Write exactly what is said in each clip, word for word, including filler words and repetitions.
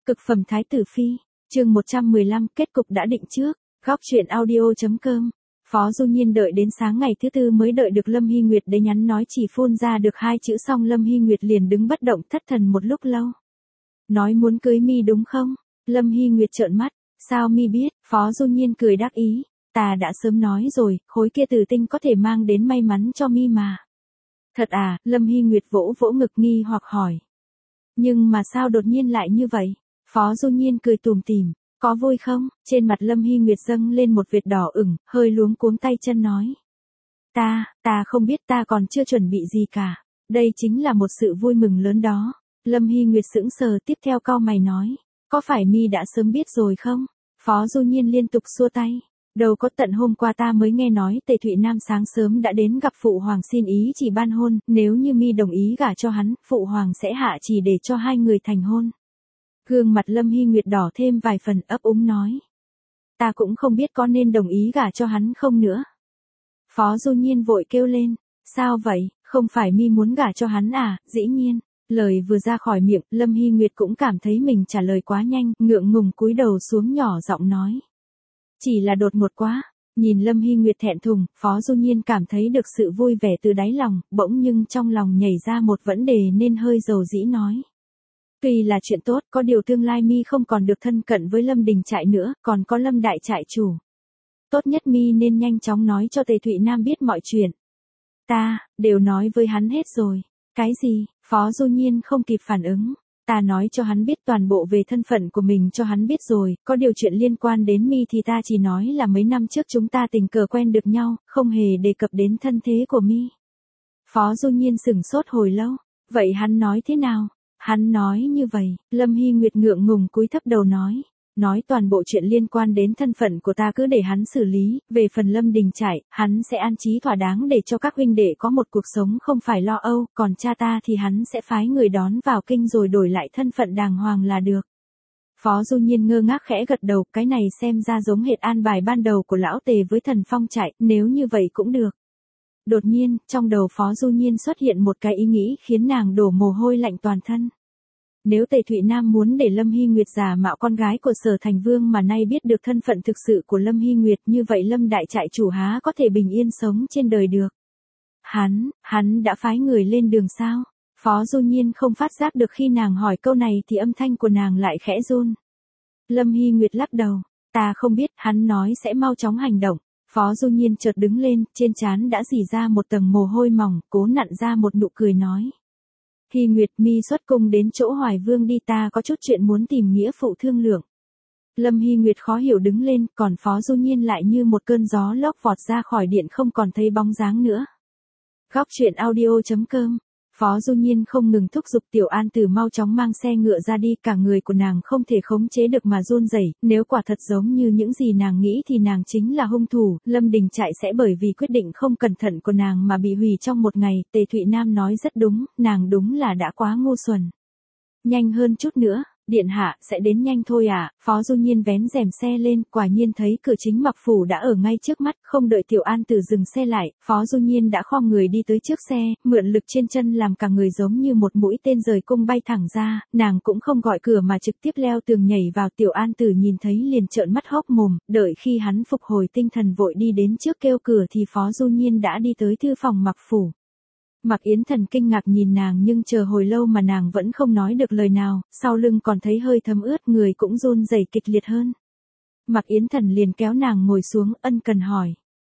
Cực phẩm thái tử phi, chương một trăm mười lăm kết cục đã định trước, góc truyện audio.com. Phó Du Nhiên đợi đến sáng ngày thứ tư mới đợi được Lâm Hy Nguyệt để nhắn nói, chỉ phun ra được hai chữ xong Lâm Hy Nguyệt liền đứng bất động thất thần một lúc lâu. Nói muốn cưới mi đúng không? Lâm Hy Nguyệt trợn mắt, sao mi biết? Phó Du Nhiên cười đắc ý, ta đã sớm nói rồi, khối kia tử tinh có thể mang đến may mắn cho mi mà. Thật à? Lâm Hy Nguyệt vỗ vỗ ngực nghi hoặc hỏi. Nhưng mà sao đột nhiên lại như vậy? Phó Du Nhiên cười tủm tỉm, có vui không? Trên mặt Lâm Hy Nguyệt dâng lên một vệt đỏ ửng, hơi luống cuống tay chân nói. Ta, ta không biết, ta còn chưa chuẩn bị gì cả. Đây chính là một sự vui mừng lớn đó. Lâm Hy Nguyệt sững sờ, tiếp theo cau mày nói. Có phải mi đã sớm biết rồi không? Phó Du Nhiên liên tục xua tay. Đâu có, tận hôm qua ta mới nghe nói Tề Thụy Nam sáng sớm đã đến gặp Phụ Hoàng xin ý chỉ ban hôn, nếu như mi đồng ý gả cho hắn, Phụ Hoàng sẽ hạ chỉ để cho hai người thành hôn. Gương mặt Lâm Hy Nguyệt đỏ thêm vài phần, ấp úng nói. Ta cũng không biết có nên đồng ý gả cho hắn không nữa. Phó Du Nhiên vội kêu lên, sao vậy, không phải mi muốn gả cho hắn à? Dĩ nhiên. Lời vừa ra khỏi miệng, Lâm Hy Nguyệt cũng cảm thấy mình trả lời quá nhanh, ngượng ngùng cúi đầu xuống nhỏ giọng nói. Chỉ là đột ngột quá. Nhìn Lâm Hy Nguyệt thẹn thùng, Phó Du Nhiên cảm thấy được sự vui vẻ từ đáy lòng, bỗng nhưng trong lòng nhảy ra một vấn đề nên hơi dầu dĩ nói. Tuy là chuyện tốt, có điều tương lai mi không còn được thân cận với Lâm Đình Trại nữa, còn có Lâm Đại Trại chủ. Tốt nhất mi nên nhanh chóng nói cho Tề Thụy Nam biết mọi chuyện. Ta, đều nói với hắn hết rồi. Cái gì? Phó Du Nhiên không kịp phản ứng. Ta nói cho hắn biết toàn bộ về thân phận của mình cho hắn biết rồi, có điều chuyện liên quan đến mi thì ta chỉ nói là mấy năm trước chúng ta tình cờ quen được nhau, không hề đề cập đến thân thế của mi. Phó Du Nhiên sửng sốt hồi lâu. Vậy hắn nói thế nào? Hắn nói như vậy, Lâm Hy Nguyệt ngượng ngùng cúi thấp đầu nói. Nói toàn bộ chuyện liên quan đến thân phận của ta cứ để hắn xử lý, về phần Lâm Đình Trại, hắn sẽ an trí thỏa đáng để cho các huynh đệ có một cuộc sống không phải lo âu, còn cha ta thì hắn sẽ phái người đón vào kinh rồi đổi lại thân phận đàng hoàng là được. Phó Du Nhiên ngơ ngác khẽ gật đầu, cái này xem ra giống hệt an bài ban đầu của lão Tề với Thần Phong Trại, nếu như vậy cũng được. Đột nhiên, trong đầu Phó Du Nhiên xuất hiện một cái ý nghĩ khiến nàng đổ mồ hôi lạnh toàn thân. Nếu Tề Thụy Nam muốn để Lâm Hy Nguyệt giả mạo con gái của Sở Thành Vương mà nay biết được thân phận thực sự của Lâm Hy Nguyệt, như vậy Lâm Đại Trại chủ há có thể bình yên sống trên đời được. Hắn, hắn đã phái người lên đường sao? Phó Du Nhiên không phát giác được khi nàng hỏi câu này thì âm thanh của nàng lại khẽ run. Lâm Hy Nguyệt lắc đầu, ta không biết, hắn nói sẽ mau chóng hành động. Phó Du Nhiên chợt đứng lên, trên trán đã rỉ ra một tầng mồ hôi mỏng, cố nặn ra một nụ cười nói. Hy Nguyệt, mi xuất cung đến chỗ Hoài Vương đi, ta có chút chuyện muốn tìm nghĩa phụ thương lượng. Lâm Hy Nguyệt khó hiểu đứng lên, còn Phó Du Nhiên lại như một cơn gió lốc vọt ra khỏi điện không còn thấy bóng dáng nữa. Góc truyện audio.com. Phó Du Nhiên không ngừng thúc giục Tiểu An Tử mau chóng mang xe ngựa ra đi, cả người của nàng không thể khống chế được mà run rẩy, nếu quả thật giống như những gì nàng nghĩ thì nàng chính là hung thủ, Lâm Đình Trại sẽ bởi vì quyết định không cẩn thận của nàng mà bị hủy trong một ngày, Tề Thụy Nam nói rất đúng, nàng đúng là đã quá ngu xuẩn. Nhanh hơn chút nữa, điện hạ, sẽ đến nhanh thôi à? Phó Du Nhiên vén rèm xe lên, quả nhiên thấy cửa chính Mặc phủ đã ở ngay trước mắt, không đợi Tiểu An Tử dừng xe lại, Phó Du Nhiên đã khom người đi tới trước xe, mượn lực trên chân làm cả người giống như một mũi tên rời cung bay thẳng ra, nàng cũng không gọi cửa mà trực tiếp leo tường nhảy vào. Tiểu An Tử nhìn thấy liền trợn mắt hốc mồm, đợi khi hắn phục hồi tinh thần vội đi đến trước kêu cửa thì Phó Du Nhiên đã đi tới thư phòng Mặc phủ. Mạc Yến Thần kinh ngạc nhìn nàng nhưng chờ hồi lâu mà nàng vẫn không nói được lời nào, sau lưng còn thấy hơi thấm ướt, người cũng run rẩy kịch liệt hơn. Mạc Yến Thần liền kéo nàng ngồi xuống, ân cần hỏi.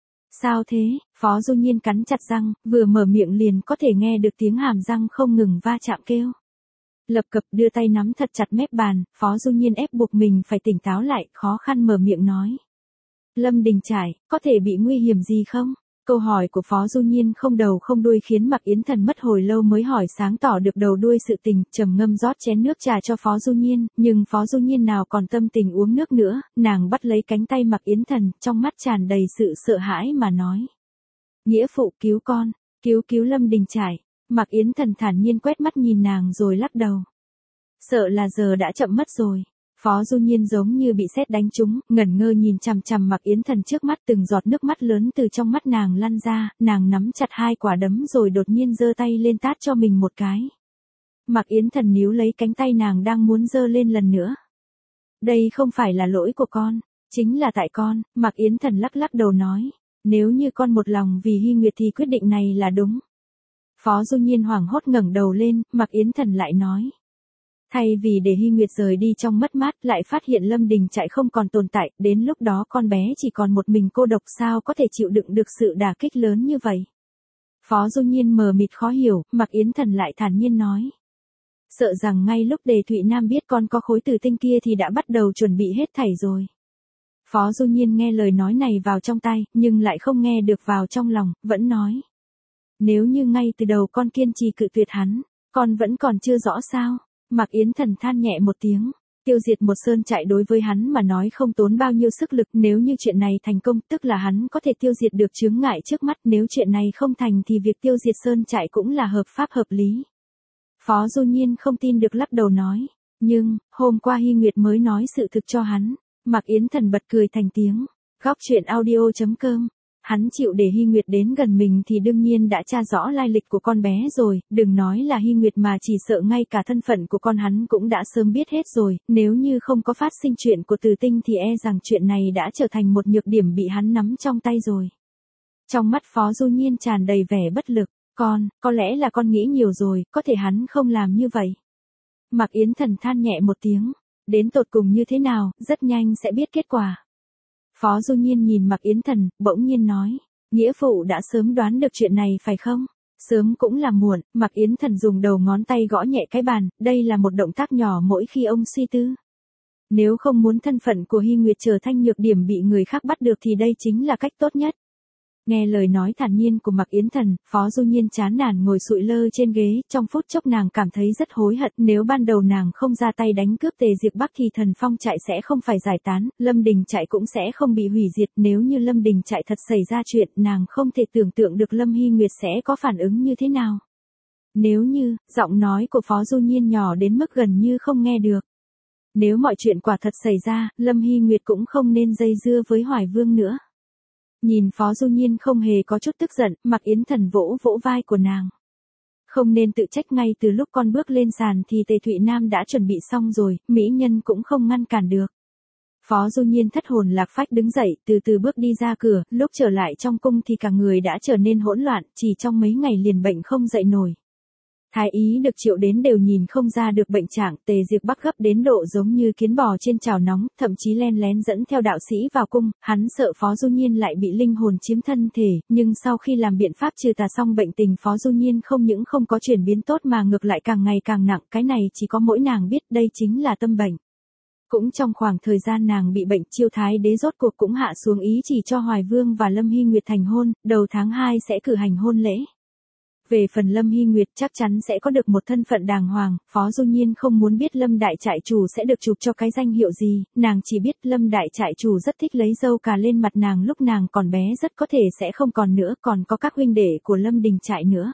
Sao thế? Phó Du Nhiên cắn chặt răng, vừa mở miệng liền có thể nghe được tiếng hàm răng không ngừng va chạm kêu. Lập cập đưa tay nắm thật chặt mép bàn, Phó Du Nhiên ép buộc mình phải tỉnh táo lại, khó khăn mở miệng nói. Lâm Đình Trại, có thể bị nguy hiểm gì không? Câu hỏi của Phó Du Nhiên không đầu không đuôi khiến Mạc Yến Thần mất hồi lâu mới hỏi sáng tỏ được đầu đuôi sự tình, trầm ngâm rót chén nước trà cho Phó Du Nhiên, nhưng Phó Du Nhiên nào còn tâm tình uống nước nữa, nàng bắt lấy cánh tay Mạc Yến Thần, trong mắt tràn đầy sự sợ hãi mà nói. Nghĩa phụ cứu con, cứu cứu Lâm Đình Trại. Mạc Yến Thần thản nhiên quét mắt nhìn nàng rồi lắc đầu. Sợ là giờ đã chậm mất rồi. Phó Du Nhiên giống như bị sét đánh trúng, ngẩn ngơ nhìn chằm chằm Mạc Yến Thần trước mắt, từng giọt nước mắt lớn từ trong mắt nàng lăn ra, nàng nắm chặt hai quả đấm rồi đột nhiên giơ tay lên tát cho mình một cái. Mạc Yến Thần níu lấy cánh tay nàng đang muốn giơ lên lần nữa. Đây không phải là lỗi của con, chính là tại con, Mạc Yến Thần lắc lắc đầu nói. Nếu như con một lòng vì Hy Nguyệt thì quyết định này là đúng. Phó Du Nhiên hoảng hốt ngẩng đầu lên, Mạc Yến Thần lại nói. Thay vì để Hy Nguyệt rời đi trong mất mát lại phát hiện Lâm Đình Trại không còn tồn tại, đến lúc đó con bé chỉ còn một mình cô độc sao có thể chịu đựng được sự đả kích lớn như vậy. Phó Du Nhiên mờ mịt khó hiểu, Mạc Yến Thần lại thản nhiên nói. Sợ rằng ngay lúc Đề Thụy Nam biết con có khối tử tinh kia thì đã bắt đầu chuẩn bị hết thảy rồi. Phó Du Nhiên nghe lời nói này vào trong tai, nhưng lại không nghe được vào trong lòng, vẫn nói. Nếu như ngay từ đầu con kiên trì cự tuyệt hắn, con vẫn còn chưa rõ sao. Mạc Yến Thần than nhẹ một tiếng, tiêu diệt một sơn trại đối với hắn mà nói không tốn bao nhiêu sức lực, nếu như chuyện này thành công tức là hắn có thể tiêu diệt được chướng ngại trước mắt, nếu chuyện này không thành thì việc tiêu diệt sơn trại cũng là hợp pháp hợp lý. Phó Du Nhiên không tin được lắc đầu nói, nhưng, hôm qua Hy Nguyệt mới nói sự thực cho hắn. Mạc Yến Thần bật cười thành tiếng, góc truyện audio chấm com. Hắn chịu để Hy Nguyệt đến gần mình thì đương nhiên đã tra rõ lai lịch của con bé rồi, đừng nói là Hy Nguyệt mà chỉ sợ ngay cả thân phận của con hắn cũng đã sớm biết hết rồi, nếu như không có phát sinh chuyện của Từ Tinh thì e rằng chuyện này đã trở thành một nhược điểm bị hắn nắm trong tay rồi. Trong mắt Phó Du Nhiên tràn đầy vẻ bất lực, con, có lẽ là con nghĩ nhiều rồi, có thể hắn không làm như vậy. Mạc Yến Thần than nhẹ một tiếng, đến tột cùng như thế nào, rất nhanh sẽ biết kết quả. Phó Du Nhiên nhìn Mạc Yến Thần, bỗng nhiên nói, nghĩa phụ đã sớm đoán được chuyện này phải không? Sớm cũng là muộn, Mạc Yến Thần dùng đầu ngón tay gõ nhẹ cái bàn, đây là một động tác nhỏ mỗi khi ông suy tư. Nếu không muốn thân phận của Hy Nguyệt trở thành nhược điểm bị người khác bắt được thì đây chính là cách tốt nhất. Nghe lời nói thản nhiên của Mạc Yến Thần, Phó Du Nhiên chán nản ngồi sụi lơ trên ghế, trong phút chốc nàng cảm thấy rất hối hận, nếu ban đầu nàng không ra tay đánh cướp Tề Diệp Bắc thì Thần Phong trại sẽ không phải giải tán, Lâm Đình trại cũng sẽ không bị hủy diệt, nếu như Lâm Đình trại thật xảy ra chuyện, nàng không thể tưởng tượng được Lâm Hy Nguyệt sẽ có phản ứng như thế nào. Nếu như, giọng nói của Phó Du Nhiên nhỏ đến mức gần như không nghe được. Nếu mọi chuyện quả thật xảy ra, Lâm Hy Nguyệt cũng không nên dây dưa với Hoài Vương nữa. Nhìn Phó Du Nhiên không hề có chút tức giận, Mạc Yến Thần vỗ vỗ vai của nàng. Không nên tự trách, ngay từ lúc con bước lên sàn thì Tề Thụy Nam đã chuẩn bị xong rồi, mỹ nhân cũng không ngăn cản được. Phó Du Nhiên thất hồn lạc phách đứng dậy, từ từ bước đi ra cửa, lúc trở lại trong cung thì cả người đã trở nên hỗn loạn, chỉ trong mấy ngày liền bệnh không dậy nổi. Thái ý được triệu đến đều nhìn không ra được bệnh trạng, Tề Diệp Bắc gấp đến độ giống như kiến bò trên chảo nóng, thậm chí len lén dẫn theo đạo sĩ vào cung, hắn sợ Phó Du Nhiên lại bị linh hồn chiếm thân thể, nhưng sau khi làm biện pháp trừ tà xong bệnh tình Phó Du Nhiên không những không có chuyển biến tốt mà ngược lại càng ngày càng nặng, cái này chỉ có mỗi nàng biết, đây chính là tâm bệnh. Cũng trong khoảng thời gian nàng bị bệnh, Chiêu Thái đế rốt cuộc cũng hạ xuống ý chỉ cho Hoài Vương và Lâm Hy Nguyệt thành hôn, đầu tháng hai sẽ cử hành hôn lễ. Về phần Lâm Hy Nguyệt chắc chắn sẽ có được một thân phận đàng hoàng, Phó Du Nhiên không muốn biết Lâm Đại Trại Chủ sẽ được chụp cho cái danh hiệu gì, nàng chỉ biết Lâm Đại Trại Chủ rất thích lấy dâu cà lên mặt nàng lúc nàng còn bé, rất có thể sẽ không còn nữa, còn có các huynh đệ của Lâm Đình Trại nữa.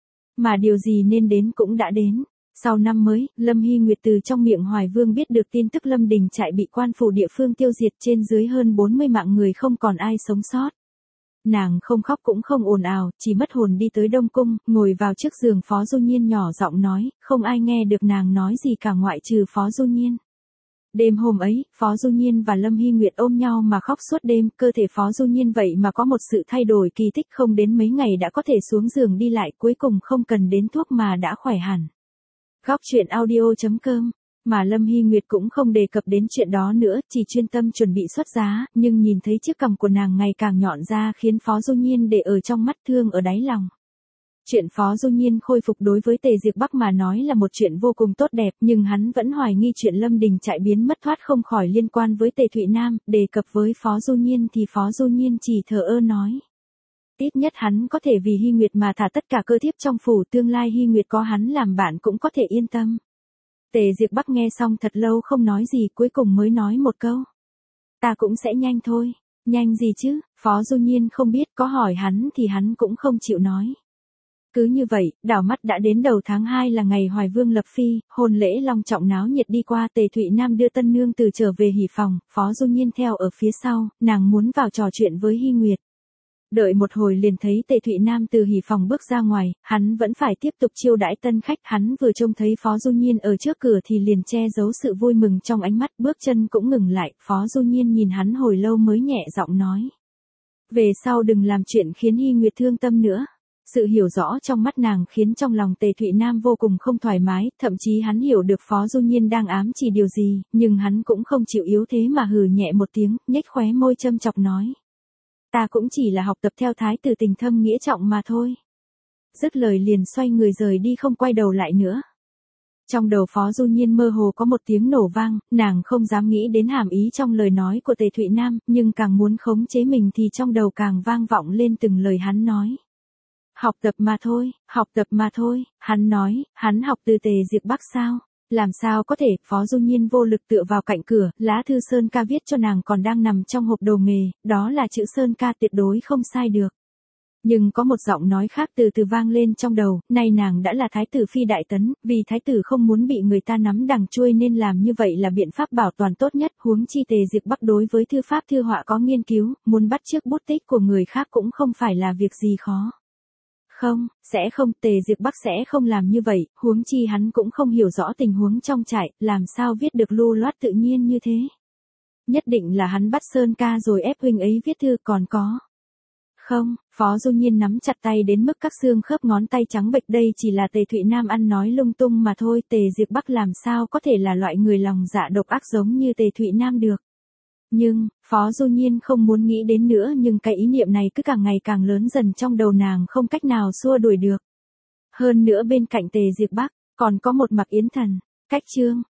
Mà điều gì nên đến cũng đã đến. Sau năm mới, Lâm Hy Nguyệt từ trong miệng Hoài Vương biết được tin tức Lâm Đình Trại bị quan phủ địa phương tiêu diệt, trên dưới hơn bốn mươi mạng người không còn ai sống sót. Nàng không khóc cũng không ồn ào, chỉ mất hồn đi tới Đông Cung, ngồi vào trước giường Phó Du Nhiên nhỏ giọng nói, không ai nghe được nàng nói gì cả ngoại trừ Phó Du Nhiên. Đêm hôm ấy, Phó Du Nhiên và Lâm Hy Nguyệt ôm nhau mà khóc suốt đêm, cơ thể Phó Du Nhiên vậy mà có một sự thay đổi kỳ tích, không đến mấy ngày đã có thể xuống giường đi lại, cuối cùng không cần đến thuốc mà đã khỏe hẳn. Góc truyện audio chấm com. Mà Lâm Hy Nguyệt cũng không đề cập đến chuyện đó nữa, chỉ chuyên tâm chuẩn bị xuất giá, nhưng nhìn thấy chiếc cằm của nàng ngày càng nhọn ra khiến Phó Du Nhiên để ở trong mắt thương ở đáy lòng. Chuyện Phó Du Nhiên khôi phục đối với Tề Diệp Bắc mà nói là một chuyện vô cùng tốt đẹp, nhưng hắn vẫn hoài nghi chuyện Lâm Đình Trại biến mất thoát không khỏi liên quan với Tề Thụy Nam, đề cập với Phó Du Nhiên thì Phó Du Nhiên chỉ thờ ơ nói. Ít nhất hắn có thể vì Hy Nguyệt mà thả tất cả cơ thiếp trong phủ, tương lai Hy Nguyệt có hắn làm bạn cũng có thể yên tâm. Tề Diệp Bắc nghe xong thật lâu không nói gì, cuối cùng mới nói một câu. Ta cũng sẽ nhanh thôi. Nhanh gì chứ, Phó Du Nhiên không biết, có hỏi hắn thì hắn cũng không chịu nói. Cứ như vậy, đảo mắt đã đến đầu tháng hai là ngày Hoài Vương lập phi, hôn lễ long trọng náo nhiệt đi qua, Tề Thụy Nam đưa tân nương từ trở về hỉ phòng, Phó Du Nhiên theo ở phía sau, nàng muốn vào trò chuyện với Hy Nguyệt. Đợi một hồi liền thấy Tề Thụy Nam từ hỉ phòng bước ra ngoài, hắn vẫn phải tiếp tục chiêu đãi tân khách, hắn vừa trông thấy Phó Du Nhiên ở trước cửa thì liền che giấu sự vui mừng trong ánh mắt, bước chân cũng ngừng lại, Phó Du Nhiên nhìn hắn hồi lâu mới nhẹ giọng nói. Về sau đừng làm chuyện khiến Hy Nguyệt thương tâm nữa. Sự hiểu rõ trong mắt nàng khiến trong lòng Tề Thụy Nam vô cùng không thoải mái, thậm chí hắn hiểu được Phó Du Nhiên đang ám chỉ điều gì, nhưng hắn cũng không chịu yếu thế mà hừ nhẹ một tiếng, nhếch khóe môi châm chọc nói. Ta cũng chỉ là học tập theo thái tử tình thâm nghĩa trọng mà thôi. Dứt lời liền xoay người rời đi không quay đầu lại nữa. Trong đầu Phó Du Nhiên mơ hồ có một tiếng nổ vang, nàng không dám nghĩ đến hàm ý trong lời nói của Tề Thụy Nam, nhưng càng muốn khống chế mình thì trong đầu càng vang vọng lên từng lời hắn nói. Học tập mà thôi, học tập mà thôi, hắn nói, hắn học từ Tề Diệp Bắc sao? Làm sao có thể, Phó Du Nhiên vô lực tựa vào cạnh cửa, lá thư Sơn Ca viết cho nàng còn đang nằm trong hộp đồ nghề, đó là chữ Sơn Ca tuyệt đối không sai được. Nhưng có một giọng nói khác từ từ vang lên trong đầu, nay nàng đã là thái tử phi đại tấn, vì thái tử không muốn bị người ta nắm đằng chuôi nên làm như vậy là biện pháp bảo toàn tốt nhất, huống chi Tề Diệp Bắc đối với thư pháp thư họa có nghiên cứu, muốn bắt chước bút tích của người khác cũng không phải là việc gì khó. Không, sẽ không, Tề Diệp Bắc sẽ không làm như vậy, huống chi hắn cũng không hiểu rõ tình huống trong trại, làm sao viết được lưu loát tự nhiên như thế. Nhất định là hắn bắt Sơn Ca rồi ép huynh ấy viết thư còn có. Không, Phó Du Nhiên nắm chặt tay đến mức các xương khớp ngón tay trắng bệch, đây chỉ là Tề Thụy Nam ăn nói lung tung mà thôi, Tề Diệp Bắc làm sao có thể là loại người lòng dạ độc ác giống như Tề Thụy Nam được. Nhưng, Phó Du Nhiên không muốn nghĩ đến nữa nhưng cái ý niệm này cứ càng ngày càng lớn dần trong đầu nàng không cách nào xua đuổi được. Hơn nữa bên cạnh Tề Diệp Bắc, còn có một Mạc Yến Thần. Cách chương,